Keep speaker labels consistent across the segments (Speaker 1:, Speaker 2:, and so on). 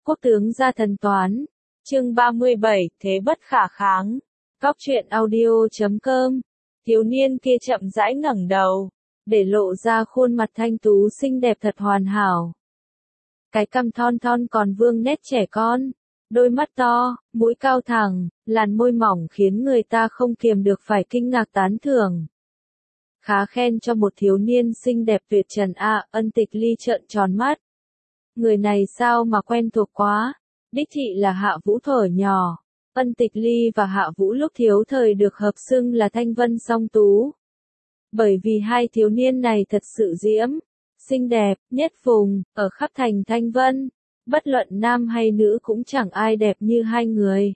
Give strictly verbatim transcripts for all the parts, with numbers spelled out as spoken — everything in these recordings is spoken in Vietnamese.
Speaker 1: Quốc tướng gia thần toán. Chương ba mươi bảy, thế bất khả kháng. Góc truyện audio chấm com. Thiếu niên kia chậm rãi ngẩng đầu, để lộ ra khuôn mặt thanh tú xinh đẹp thật hoàn hảo. Cái cằm thon thon còn vương nét trẻ con, đôi mắt to, mũi cao thẳng, làn môi mỏng khiến người ta không kiềm được phải kinh ngạc tán thưởng. Khá khen cho một thiếu niên xinh đẹp tuyệt trần a. Ân Tịch Ly trợn tròn mắt. Người này sao mà quen thuộc quá, đích thị là Hạ Vũ thuở nhỏ. Ân Tịch Ly và Hạ Vũ lúc thiếu thời được hợp xưng là thanh vân song tú. Bởi vì hai thiếu niên này thật sự diễm, xinh đẹp, nhất vùng, ở khắp thành Thanh Vân. Bất luận nam hay nữ cũng chẳng ai đẹp như hai người.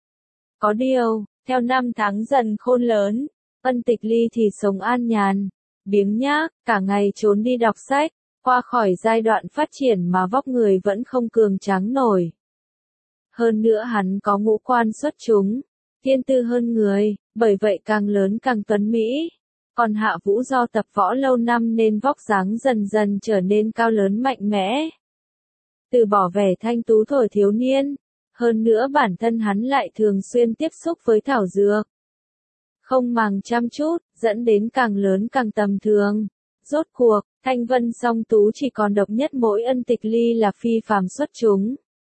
Speaker 1: Có điều, theo năm tháng dần khôn lớn, Ân Tịch Ly thì sống an nhàn, biếng nhác, cả ngày trốn đi đọc sách, qua khỏi giai đoạn phát triển mà vóc người vẫn không cường tráng nổi. Hơn nữa hắn có ngũ quan xuất chúng, thiên tư hơn người, bởi vậy càng lớn càng tuấn mỹ. Còn Hạ Vũ do tập võ lâu năm nên vóc dáng dần dần trở nên cao lớn mạnh mẽ. Từ bỏ vẻ thanh tú thuở thiếu niên, hơn nữa bản thân hắn lại thường xuyên tiếp xúc với thảo dược. Không màng chăm chút, dẫn đến càng lớn càng tầm thường. Rốt cuộc, thanh vân song tú chỉ còn độc nhất mỗi Ân Tịch Ly là phi phàm xuất chúng.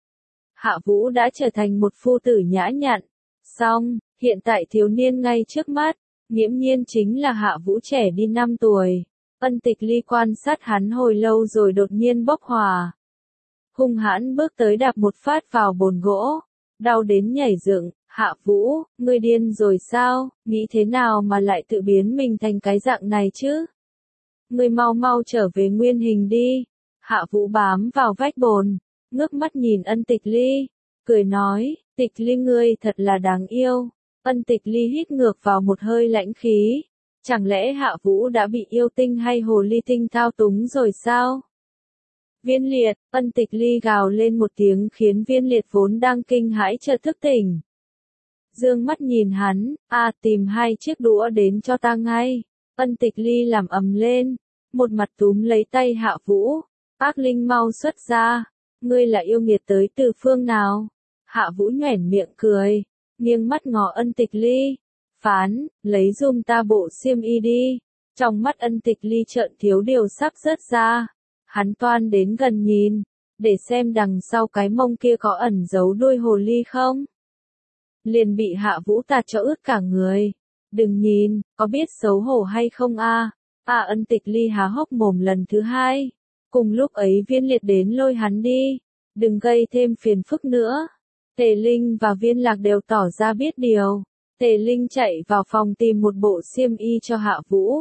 Speaker 1: Hạ Vũ đã trở thành một phu tử nhã nhặn. Song, hiện tại thiếu niên ngay trước mắt, nghiễm nhiên chính là Hạ Vũ trẻ đi năm tuổi. Ân Tịch Ly quan sát hắn hồi lâu rồi đột nhiên bốc hỏa. Hung hãn bước tới đạp một phát vào bồn gỗ, đau đến nhảy dựng. Hạ Vũ, ngươi điên rồi sao, nghĩ thế nào mà lại tự biến mình thành cái dạng này chứ? Ngươi mau mau trở về nguyên hình đi. Hạ Vũ bám vào vách bồn, ngước mắt nhìn Ân Tịch Ly, cười nói, Tịch Ly ngươi thật là đáng yêu. Ân Tịch Ly hít ngược vào một hơi lãnh khí. Chẳng lẽ Hạ Vũ đã bị yêu tinh hay hồ ly tinh thao túng rồi sao? Viên Liệt, Ân Tịch Ly gào lên một tiếng khiến Viên Liệt vốn đang kinh hãi chợt thức tỉnh. Dương mắt nhìn hắn, a tìm hai chiếc đũa đến cho ta ngay. Ân Tịch Ly làm ầm lên, một mặt túm lấy tay Hạ Vũ, ác linh mau xuất ra, ngươi là yêu nghiệt tới từ phương nào? Hạ Vũ nhoẻn miệng cười, nghiêng mắt ngó Ân Tịch Ly, phán, lấy giùm ta bộ xiêm y đi. Trong mắt Ân Tịch Ly trợn thiếu điều sắp rớt ra, hắn toan đến gần nhìn, để xem đằng sau cái mông kia có ẩn giấu đuôi hồ ly không. Liền bị Hạ Vũ tạt cho ướt cả người. Đừng nhìn, có biết xấu hổ hay không a? À? À Ân Tịch Ly há hốc mồm lần thứ hai. Cùng lúc ấy Viên Liệt đến lôi hắn đi. Đừng gây thêm phiền phức nữa. Tề Linh và Viên Lạc đều tỏ ra biết điều. Tề Linh chạy vào phòng tìm một bộ xiêm y cho Hạ Vũ.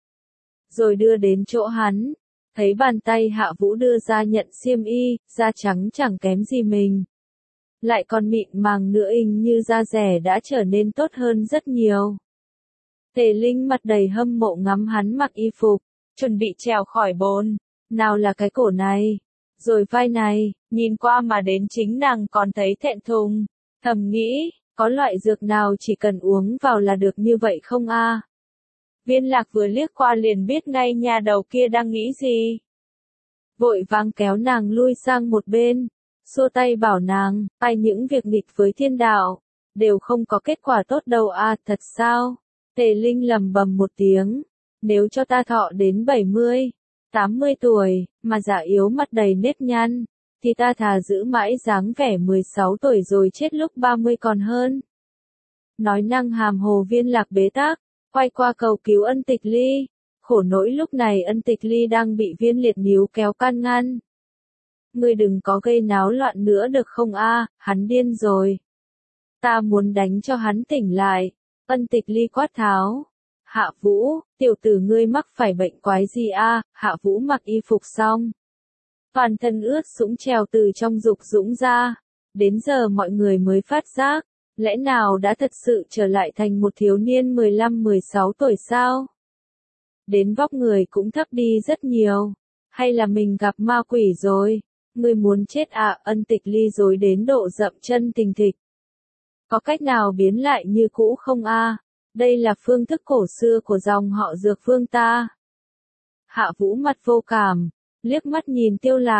Speaker 1: Rồi đưa đến chỗ hắn. Thấy bàn tay Hạ Vũ đưa ra nhận xiêm y, da trắng chẳng kém gì mình. Lại còn mịn màng nữa, hình như da rẻ đã trở nên tốt hơn rất nhiều. Tề Linh mặt đầy hâm mộ ngắm hắn mặc y phục, chuẩn bị trèo khỏi bồn. Nào là cái cổ này, rồi vai này, nhìn qua mà đến chính nàng còn thấy thẹn thùng. Thầm nghĩ, có loại dược nào chỉ cần uống vào là được như vậy không a? À? Viên Lạc vừa liếc qua liền biết ngay nhà đầu kia đang nghĩ gì. Vội vàng kéo nàng lui sang một bên. Xua tay bảo nàng, ai những việc nghịch với thiên đạo, đều không có kết quả tốt đâu a. À, thật sao? Tề Linh lầm bầm một tiếng, nếu cho ta thọ đến bảy mươi, tám mươi tuổi, mà già yếu mặt đầy nếp nhăn, thì ta thà giữ mãi dáng vẻ mười sáu tuổi rồi chết lúc ba mươi còn hơn. Nói năng hàm hồ Viên Lạc bế tắc, quay qua cầu cứu Ân Tịch Ly, khổ nỗi lúc này Ân Tịch Ly đang bị Viên Liệt níu kéo can ngăn. Ngươi đừng có gây náo loạn nữa được không a? À, hắn điên rồi. Ta muốn đánh cho hắn tỉnh lại. Ân Tịch Ly quát tháo. Hạ Vũ, tiểu tử ngươi mắc phải bệnh quái gì a? À? Hạ Vũ mặc y phục xong, toàn thân ướt sũng trèo từ trong dục dũng ra. Đến giờ mọi người mới phát giác, lẽ nào đã thật sự trở lại thành một thiếu niên mười lăm mười sáu tuổi sao? Đến vóc người cũng thấp đi rất nhiều. Hay là mình gặp ma quỷ rồi? Ngươi muốn chết à? Ân Tịch Ly dối đến độ dậm chân thình thịch. Có cách nào biến lại như cũ không a? À? Đây là phương thức cổ xưa của dòng họ Dược Vương ta. Hạ Vũ mặt vô cảm, liếc mắt nhìn Tiêu Lạc,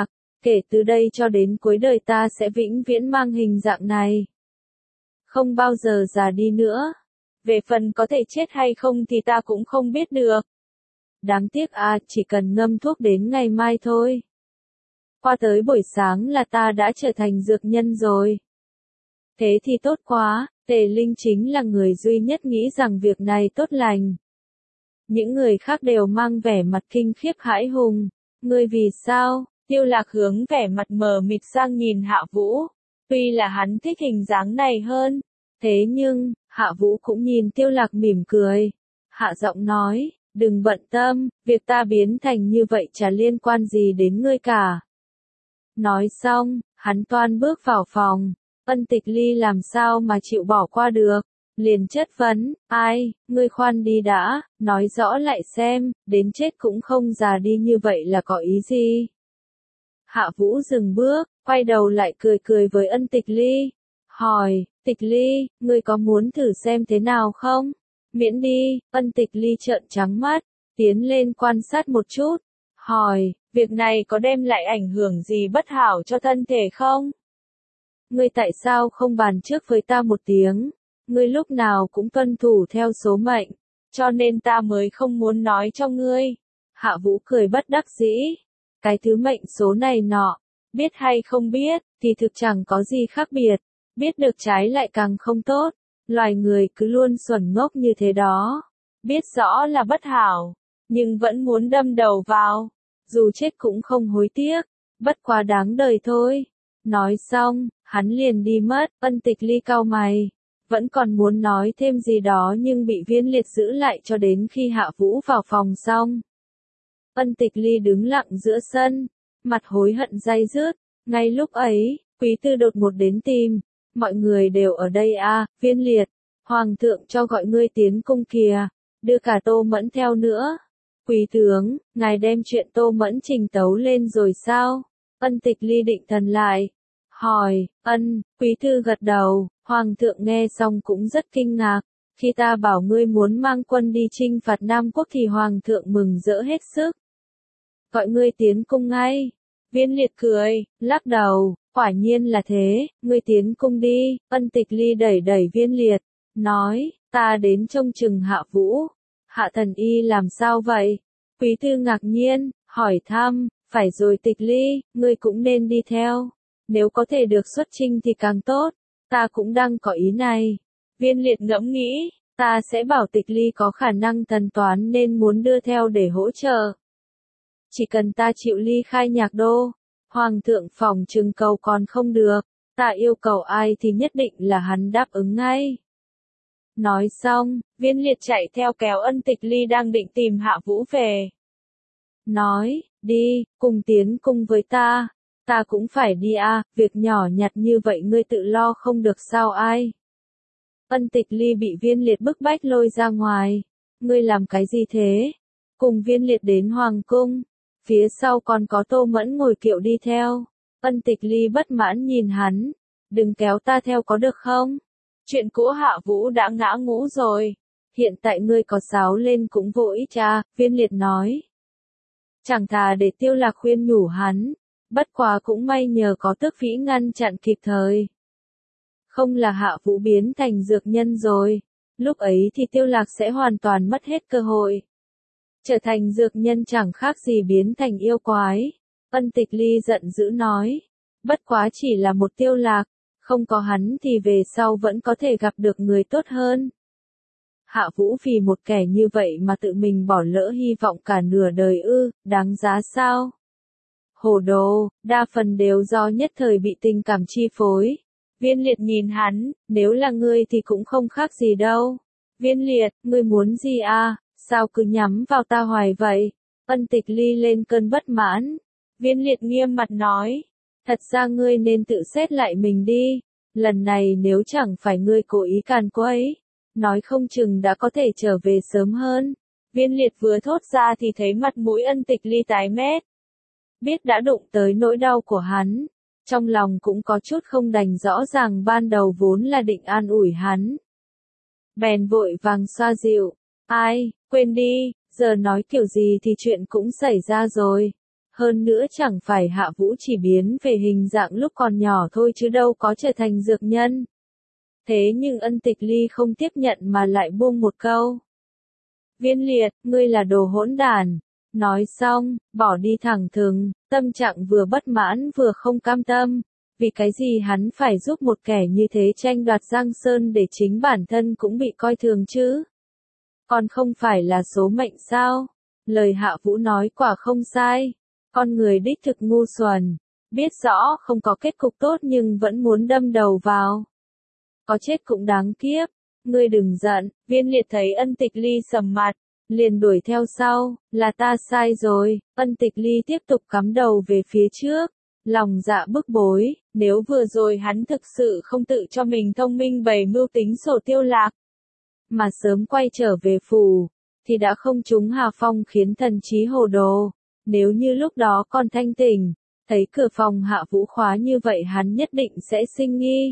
Speaker 1: Kể từ đây cho đến cuối đời ta sẽ vĩnh viễn mang hình dạng này. Không bao giờ già đi nữa. Về phần có thể chết hay không thì ta cũng không biết được. Đáng tiếc à, chỉ cần ngâm thuốc đến ngày mai thôi. Qua tới buổi sáng là ta đã trở thành dược nhân rồi. Thế thì tốt quá, Tề Linh chính là người duy nhất nghĩ rằng việc này tốt lành. Những người khác đều mang vẻ mặt kinh khiếp hãi hùng. Ngươi vì sao? Tiêu Lạc hướng vẻ mặt mờ mịt sang nhìn Hạ Vũ. Tuy là hắn thích hình dáng này hơn. Thế nhưng, Hạ Vũ cũng nhìn Tiêu Lạc mỉm cười. Hạ giọng nói, đừng bận tâm, việc ta biến thành như vậy chả liên quan gì đến ngươi cả. Nói xong, hắn toan bước vào phòng. Ân Tịch Ly làm sao mà chịu bỏ qua được. Liền chất vấn, ai, ngươi khoan đi đã, nói rõ lại xem, đến chết cũng không già đi như vậy là có ý gì. Hạ Vũ dừng bước, quay đầu lại cười cười với Ân Tịch Ly. Hỏi, Tịch Ly, ngươi có muốn thử xem thế nào không? Miễn đi, Ân Tịch Ly trợn trắng mắt, tiến lên quan sát một chút. Hỏi, việc này có đem lại ảnh hưởng gì bất hảo cho thân thể không? Ngươi tại sao không bàn trước với ta một tiếng? Ngươi lúc nào cũng tuân thủ theo số mệnh, cho nên ta mới không muốn nói cho ngươi. Hạ Vũ cười bất đắc dĩ. Cái thứ mệnh số này nọ, biết hay không biết, thì thực chẳng có gì khác biệt. Biết được trái lại càng không tốt. Loài người cứ luôn xuẩn ngốc như thế đó. Biết rõ là bất hảo, nhưng vẫn muốn đâm đầu vào. Dù chết cũng không hối tiếc, bất quá đáng đời thôi. Nói xong, hắn liền đi mất. Ân Tịch Ly cau mày. Vẫn còn muốn nói thêm gì đó nhưng bị Viên Liệt giữ lại cho đến khi Hạ Vũ vào phòng xong. Ân Tịch Ly đứng lặng giữa sân, mặt hối hận day dứt. Ngay lúc ấy, Quý Tư đột ngột đến tìm. Mọi người đều ở đây à, Viên Liệt. Hoàng thượng cho gọi ngươi tiến cung kìa. Đưa cả Tô Mẫn theo nữa. Quý tướng, ngài đem chuyện Tô Mẫn trình tấu lên rồi sao? Ân Tịch Ly định thần lại. Hỏi, ân, Quý Tư gật đầu. Hoàng thượng nghe xong cũng rất kinh ngạc. Khi ta bảo ngươi muốn mang quân đi chinh phạt Nam Quốc thì Hoàng thượng mừng rỡ hết sức. Gọi ngươi tiến cung ngay. Viên Liệt cười, lắc đầu, quả nhiên là thế, ngươi tiến cung đi. Ân Tịch Ly đẩy đẩy Viên Liệt, nói, ta đến trông chừng Hạ Vũ. Hạ thần y làm sao vậy? Quý Tư ngạc nhiên, hỏi thăm, phải rồi Tịch Ly, ngươi cũng nên đi theo. Nếu có thể được xuất chinh thì càng tốt. Ta cũng đang có ý này. Viên Liệt ngẫm nghĩ, ta sẽ bảo Tịch Ly có khả năng thần toán nên muốn đưa theo để hỗ trợ. Chỉ cần ta chịu ly khai Nhạc Đô, Hoàng thượng phòng trừng cầu còn không được, ta yêu cầu ai thì nhất định là hắn đáp ứng ngay. Nói xong, Viên Liệt chạy theo kéo Ân Tịch Ly đang định tìm Hạ Vũ về. Nói, đi, cùng tiến cung với ta. Ta cũng phải đi à, việc nhỏ nhặt như vậy ngươi tự lo không được sao ai. Ân Tịch Ly bị Viên Liệt bức bách lôi ra ngoài. Ngươi làm cái gì thế? Cùng Viên Liệt đến Hoàng cung. Phía sau còn có Tô Mẫn ngồi kiệu đi theo. Ân Tịch Ly bất mãn nhìn hắn. Đừng kéo ta theo có được không? Chuyện cũ Hạ Vũ đã ngã ngũ rồi. Hiện tại ngươi có sáo lên cũng vô ích cha, Viên Liệt nói. Chẳng thà để Tiêu Lạc khuyên nhủ hắn. Bất quá cũng may nhờ có Tước Vĩ ngăn chặn kịp thời. Không là Hạ Vũ biến thành dược nhân rồi. Lúc ấy thì Tiêu Lạc sẽ hoàn toàn mất hết cơ hội. Trở thành dược nhân chẳng khác gì biến thành yêu quái. Ân Tịch Ly giận dữ nói. Bất quá chỉ là một Tiêu Lạc. Không có hắn thì về sau vẫn có thể gặp được người tốt hơn. Hạ Vũ vì một kẻ như vậy mà tự mình bỏ lỡ hy vọng cả nửa đời ư, đáng giá sao? Hồ đồ, đa phần đều do nhất thời bị tình cảm chi phối. Viên Liệt nhìn hắn, nếu là ngươi thì cũng không khác gì đâu. Viên Liệt, ngươi muốn gì à, sao cứ nhắm vào ta hoài vậy? Ân Tịch Ly lên cơn bất mãn. Viên Liệt nghiêm mặt nói, thật ra ngươi nên tự xét lại mình đi. Lần này nếu chẳng phải ngươi cố ý càn quấy, nói không chừng đã có thể trở về sớm hơn. Viên Liệt vừa thốt ra thì thấy mặt mũi Ân Tịch Ly tái mét. Biết đã đụng tới nỗi đau của hắn, trong lòng cũng có chút không đành rõ ràng ban đầu vốn là định an ủi hắn. Bèn vội vàng xoa dịu, ai, quên đi, giờ nói kiểu gì thì chuyện cũng xảy ra rồi. Hơn nữa chẳng phải Hạ Vũ chỉ biến về hình dạng lúc còn nhỏ thôi chứ đâu có trở thành dược nhân. Thế nhưng Ân Tịch Ly không tiếp nhận mà lại buông một câu. Viên Liệt, ngươi là đồ hỗn đản. Nói xong, bỏ đi thẳng thừng, tâm trạng vừa bất mãn vừa không cam tâm. Vì cái gì hắn phải giúp một kẻ như thế tranh đoạt Giang Sơn để chính bản thân cũng bị coi thường chứ? Còn không phải là số mệnh sao? Lời Hạ Vũ nói quả không sai. Con người đích thực ngu xuẩn, biết rõ không có kết cục tốt nhưng vẫn muốn đâm đầu vào. Có chết cũng đáng kiếp. Ngươi đừng giận. Viên Liệt thấy Ân Tịch Ly sầm mặt, liền đuổi theo sau. Là ta sai rồi. Ân Tịch Ly tiếp tục cắm đầu về phía trước. Lòng dạ bức bối, nếu vừa rồi hắn thực sự không tự cho mình thông minh bày mưu tính sổ Tiêu Lạc, mà sớm quay trở về phủ, thì đã không trúng Hà Phong khiến thần trí hồ đồ. Nếu như lúc đó còn thanh tỉnh, thấy cửa phòng Hạ Vũ khóa như vậy hắn nhất định sẽ sinh nghi.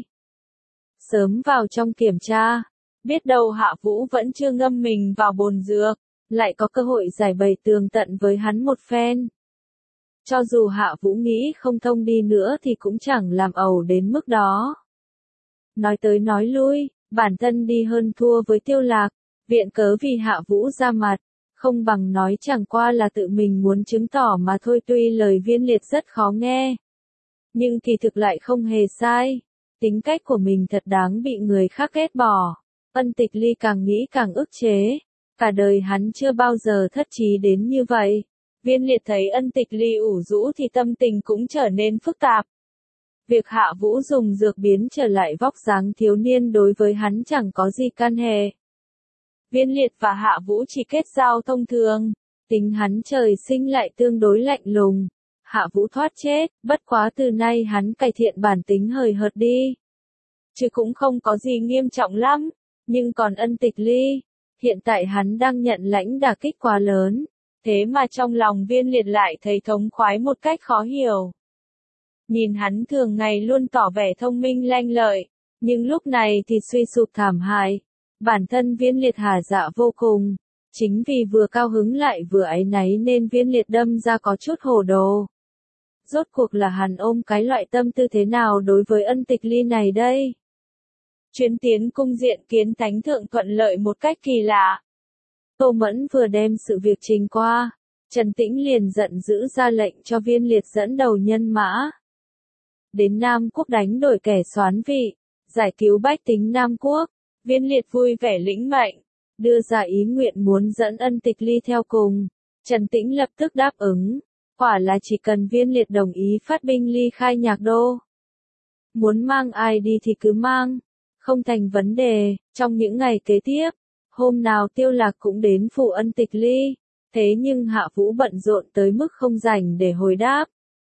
Speaker 1: Sớm vào trong kiểm tra, biết đâu Hạ Vũ vẫn chưa ngâm mình vào bồn dược, lại có cơ hội giải bày tường tận với hắn một phen. Cho dù Hạ Vũ nghĩ không thông đi nữa thì cũng chẳng làm ẩu đến mức đó. Nói tới nói lui, bản thân đi hơn thua với Tiêu Lạc, viện cớ vì Hạ Vũ ra mặt, không bằng nói chẳng qua là tự mình muốn chứng tỏ mà thôi. Tuy lời Viên Liệt rất khó nghe, nhưng kỳ thực lại không hề sai. Tính cách của mình thật đáng bị người khác ghét bỏ. Ân Tịch Ly càng nghĩ càng ức chế, cả đời hắn chưa bao giờ thất trí đến như vậy. Viên Liệt thấy Ân Tịch Ly ủ rũ thì tâm tình cũng trở nên phức tạp. Việc Hạ Vũ dùng dược biến trở lại vóc dáng thiếu niên đối với hắn chẳng có gì can hệ. Viên Liệt và Hạ Vũ chỉ kết giao thông thường, tính hắn trời sinh lại tương đối lạnh lùng. Hạ Vũ thoát chết, bất quá từ nay hắn cải thiện bản tính hời hợt đi. Chứ cũng không có gì nghiêm trọng lắm, nhưng còn Ân Tịch Ly, hiện tại hắn đang nhận lãnh đả kích quá lớn. Thế mà trong lòng Viên Liệt lại thấy thống khoái một cách khó hiểu. Nhìn hắn thường ngày luôn tỏ vẻ thông minh lanh lợi, nhưng lúc này thì suy sụp thảm hại. Bản thân Viên Liệt hả dạ vô cùng. Chính vì vừa cao hứng lại vừa áy náy nên Viên Liệt đâm ra có chút hồ đồ. Rốt cuộc là hắn ôm cái loại tâm tư thế nào đối với Ân Tịch Ly này đây? Chuyến tiến cung diện kiến thánh thượng thuận lợi một cách kỳ lạ. Tô Mẫn vừa đem sự việc trình qua, Trần Tĩnh liền giận dữ ra lệnh cho Viên Liệt dẫn đầu nhân mã đến Nam Quốc đánh đổi kẻ soán vị, giải cứu bách tính Nam Quốc. Viên Liệt vui vẻ lĩnh mệnh, đưa ra ý nguyện muốn dẫn Ân Tịch Ly theo cùng. Trần Tĩnh lập tức đáp ứng, quả là chỉ cần Viên Liệt đồng ý phát binh ly khai Nhạc Đô. Muốn mang ai đi thì cứ mang, không thành vấn đề. Trong những ngày kế tiếp, hôm nào Tiêu Lạc cũng đến phủ Ân Tịch Ly, thế nhưng Hạ Vũ bận rộn tới mức không rảnh để hồi đáp.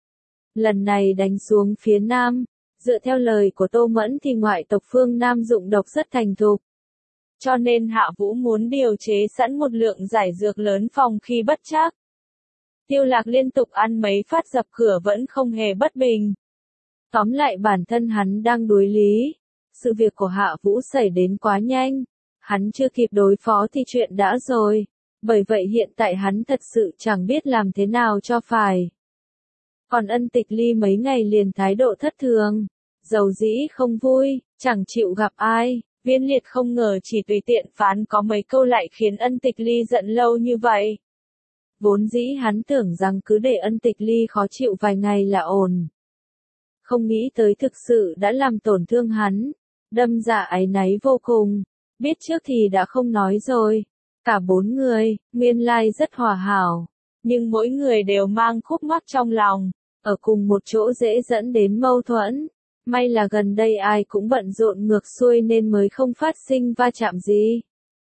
Speaker 1: Lần này đánh xuống phía Nam, dựa theo lời của Tô Mẫn thì ngoại tộc phương Nam dụng độc rất thành thục. Cho nên Hạ Vũ muốn điều chế sẵn một lượng giải dược lớn phòng khi bất trắc. Tiêu Lạc liên tục ăn mấy phát dập cửa vẫn không hề bất bình. Tóm lại bản thân hắn đang đuối lý. Sự việc của Hạ Vũ xảy đến quá nhanh. Hắn chưa kịp đối phó thì chuyện đã rồi. Bởi vậy hiện tại hắn thật sự chẳng biết làm thế nào cho phải. Còn Ân Tịch Ly mấy ngày liền thái độ thất thường. Dầu dĩ không vui, chẳng chịu gặp ai. Viên Liệt không ngờ chỉ tùy tiện phán có mấy câu lại khiến Ân Tịch Ly giận lâu như vậy. Vốn dĩ hắn tưởng rằng cứ để Ân Tịch Ly khó chịu vài ngày là ổn. Không nghĩ tới thực sự đã làm tổn thương hắn. Đâm ra áy náy vô cùng. Biết trước thì đã không nói rồi. Cả bốn người, nguyên lai rất hòa hảo. Nhưng mỗi người đều mang khúc mắc trong lòng. Ở cùng một chỗ dễ dẫn đến mâu thuẫn. May là gần đây ai cũng bận rộn ngược xuôi nên mới không phát sinh va chạm gì.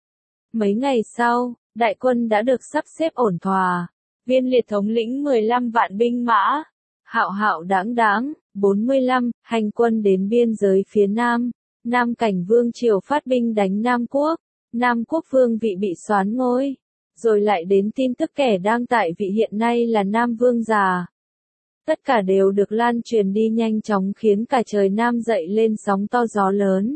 Speaker 1: Mấy ngày sau, đại quân đã được sắp xếp ổn thỏa. Viên Liệt thống lĩnh mười lăm vạn binh mã. Hạo hạo đáng đáng, bốn mươi lăm, hành quân đến biên giới phía Nam. Nam Cảnh Vương triều phát binh đánh Nam Quốc. Nam Quốc vương vị bị soán ngôi. Rồi lại đến tin tức kẻ đang tại vị hiện nay là Nam Vương già. Tất cả đều được lan truyền đi nhanh chóng khiến cả trời Nam dậy lên sóng to gió lớn.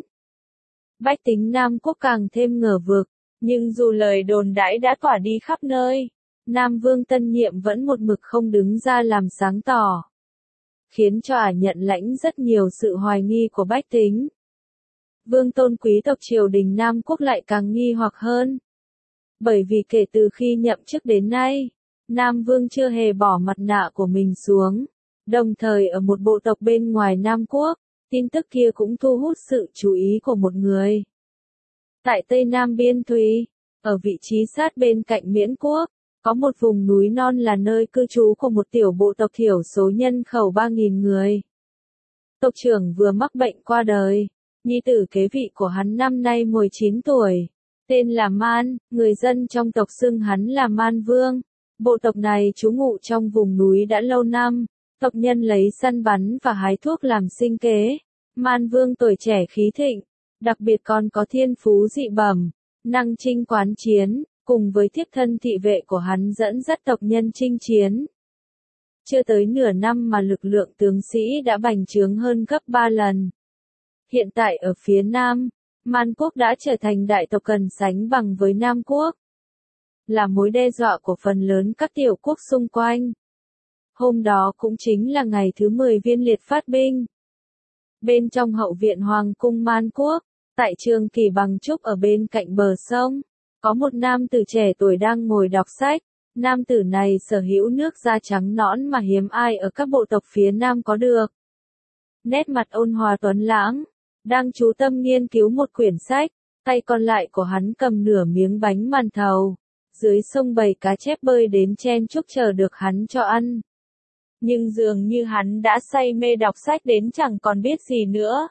Speaker 1: Bách tính Nam Quốc càng thêm ngờ vực, nhưng dù lời đồn đãi đã tỏa đi khắp nơi, Nam Vương tân nhiệm vẫn một mực không đứng ra làm sáng tỏ, khiến cho ả nhận lãnh rất nhiều sự hoài nghi của bách tính. Vương tôn quý tộc triều đình Nam Quốc lại càng nghi hoặc hơn. Bởi vì kể từ khi nhậm chức đến nay, Nam Vương chưa hề bỏ mặt nạ của mình xuống. Đồng thời ở một bộ tộc bên ngoài Nam Quốc, tin tức kia cũng thu hút sự chú ý của một người. Tại Tây Nam Biên Thùy, ở vị trí sát bên cạnh Miễn Quốc, có một vùng núi non là nơi cư trú của một tiểu bộ tộc thiểu số nhân khẩu ba nghìn người. Tộc trưởng vừa mắc bệnh qua đời, nhi tử kế vị của hắn năm nay mười chín tuổi, tên là Man, người dân trong tộc xưng hắn là Man Vương. Bộ tộc này trú ngụ trong vùng núi đã lâu năm, tộc nhân lấy săn bắn và hái thuốc làm sinh kế. Man Vương tuổi trẻ khí thịnh, đặc biệt còn có thiên phú dị bẩm, năng chinh quán chiến, cùng với thiếp thân thị vệ của hắn dẫn dắt tộc nhân chinh chiến. Chưa tới nửa năm mà lực lượng tướng sĩ đã bành trướng hơn gấp ba lần. Hiện tại ở phía Nam, Man Quốc đã trở thành đại tộc cần sánh bằng với Nam Quốc, là mối đe dọa của phần lớn các tiểu quốc xung quanh. Hôm đó cũng chính là ngày thứ mười Viên Liệt phát binh. Bên trong hậu viện Hoàng cung Man Quốc, tại trường Kỳ Bằng Trúc ở bên cạnh bờ sông, có một nam tử trẻ tuổi đang ngồi đọc sách. Nam tử này sở hữu nước da trắng nõn mà hiếm ai ở các bộ tộc phía Nam có được. Nét mặt ôn hòa tuấn lãng, đang chú tâm nghiên cứu một quyển sách, tay còn lại của hắn cầm nửa miếng bánh màn thầu. Dưới sông bầy cá chép bơi đến chen chúc chờ được hắn cho ăn. Nhưng dường như hắn đã say mê đọc sách đến chẳng còn biết gì nữa.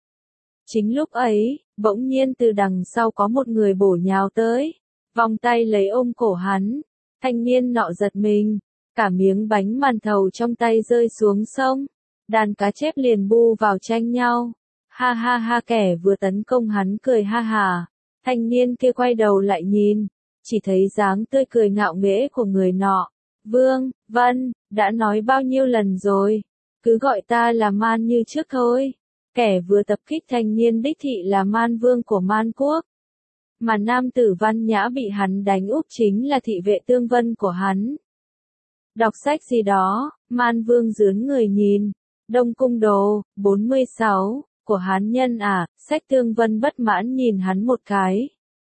Speaker 1: Chính lúc ấy, bỗng nhiên từ đằng sau có một người bổ nhào tới, vòng tay lấy ôm cổ hắn. Thanh niên nọ giật mình, cả miếng bánh màn thầu trong tay rơi xuống sông. Đàn cá chép liền bu vào tranh nhau. Ha ha ha, kẻ vừa tấn công hắn cười ha hà. Thanh niên kia quay đầu lại nhìn, chỉ thấy dáng tươi cười ngạo nghễ của người nọ. Vương, Vân, đã nói bao nhiêu lần rồi, cứ gọi ta là Man như trước thôi. Kẻ vừa tập kích thanh niên đích thị là Man Vương của Man Quốc. Mà nam tử Văn Nhã bị hắn đánh úp chính là thị vệ Tương Vân của hắn. Đọc sách gì đó, Man Vương dướn người nhìn. Đông Cung Đồ, bốn mươi sáu, của Hán Nhân à, sách Tương Vân bất mãn nhìn hắn một cái.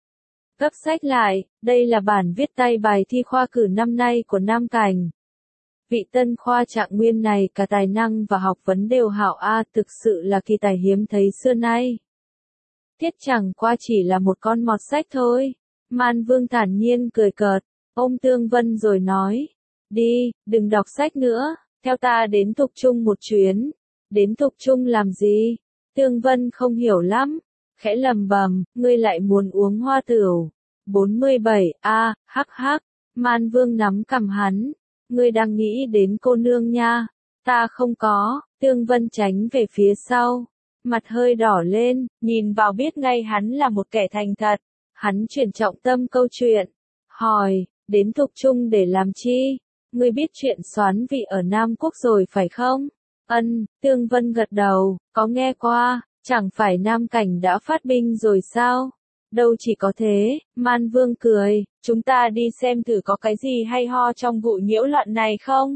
Speaker 1: Gấp sách lại, đây là bản viết tay bài thi khoa cử năm nay của Nam Cảnh. Vị tân khoa trạng nguyên này cả tài năng và học vấn đều hảo a, thực sự là kỳ tài hiếm thấy xưa nay. Thiết chẳng qua chỉ là một con mọt sách thôi. Man Vương thản nhiên cười cợt, ôm Tương Vân rồi nói. Đi, đừng đọc sách nữa, theo ta đến Thục Trung một chuyến. Đến Thục Trung làm gì? Tương Vân không hiểu lắm, khẽ lầm bầm, ngươi lại muốn uống hoa tửu. bốn mươi bảy, a, hắc hắc, Man Vương nắm cằm hắn. Ngươi đang nghĩ đến cô nương nha. Ta không có, Tương Vân tránh về phía sau. Mặt hơi đỏ lên, nhìn vào biết ngay hắn là một kẻ thành thật. Hắn chuyển trọng tâm câu chuyện. Hỏi, đến Thục Trung để làm chi? Ngươi biết chuyện Soán Vị ở Nam Quốc rồi phải không? Ân, Tương Vân gật đầu, có nghe qua, chẳng phải Nam Cảnh đã phát binh rồi sao? Đâu chỉ có thế, Man Vương cười, chúng ta đi xem thử có cái gì hay ho trong vụ nhiễu loạn này không?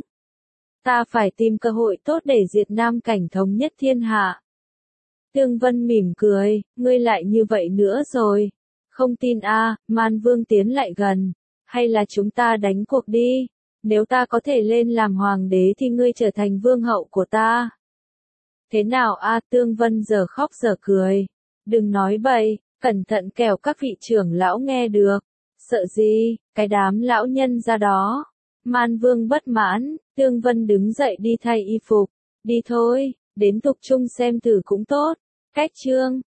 Speaker 1: Ta phải tìm cơ hội tốt để diệt Nam Cảnh thống nhất thiên hạ. Tương Vân mỉm cười, ngươi lại như vậy nữa rồi. Không tin a, à, Man Vương tiến lại gần. Hay là chúng ta đánh cuộc đi. Nếu ta có thể lên làm hoàng đế thì ngươi trở thành vương hậu của ta. Thế nào a, à, Tương Vân giờ khóc giờ cười. Đừng nói bậy, cẩn thận kẻo các vị trưởng lão nghe được. Sợ gì, cái đám lão nhân ra đó. Man Vương bất mãn, Tương Vân đứng dậy đi thay y phục. Đi thôi, đến Thục Trung xem thử cũng tốt. Cách chương